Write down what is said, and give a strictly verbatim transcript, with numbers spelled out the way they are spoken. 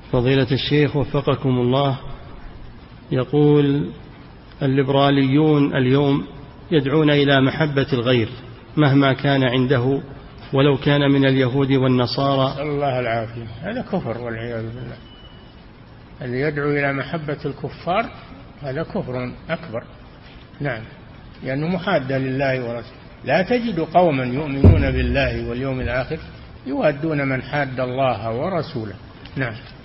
فضيلة الشيخ وفقكم الله، يقول الليبراليون اليوم يدعون إلى محبة الغير مهما كان عنده ولو كان من اليهود والنصارى. نسأل الله العافية. هذا كفر والعياذ بالله. الذي يدعو إلى محبة الكفار هذا كفر أكبر. نعم، لأنه محادة لله ورسوله. لا تجد قوما يؤمنون بالله واليوم الآخر يوادون من حاد الله ورسوله. نعم.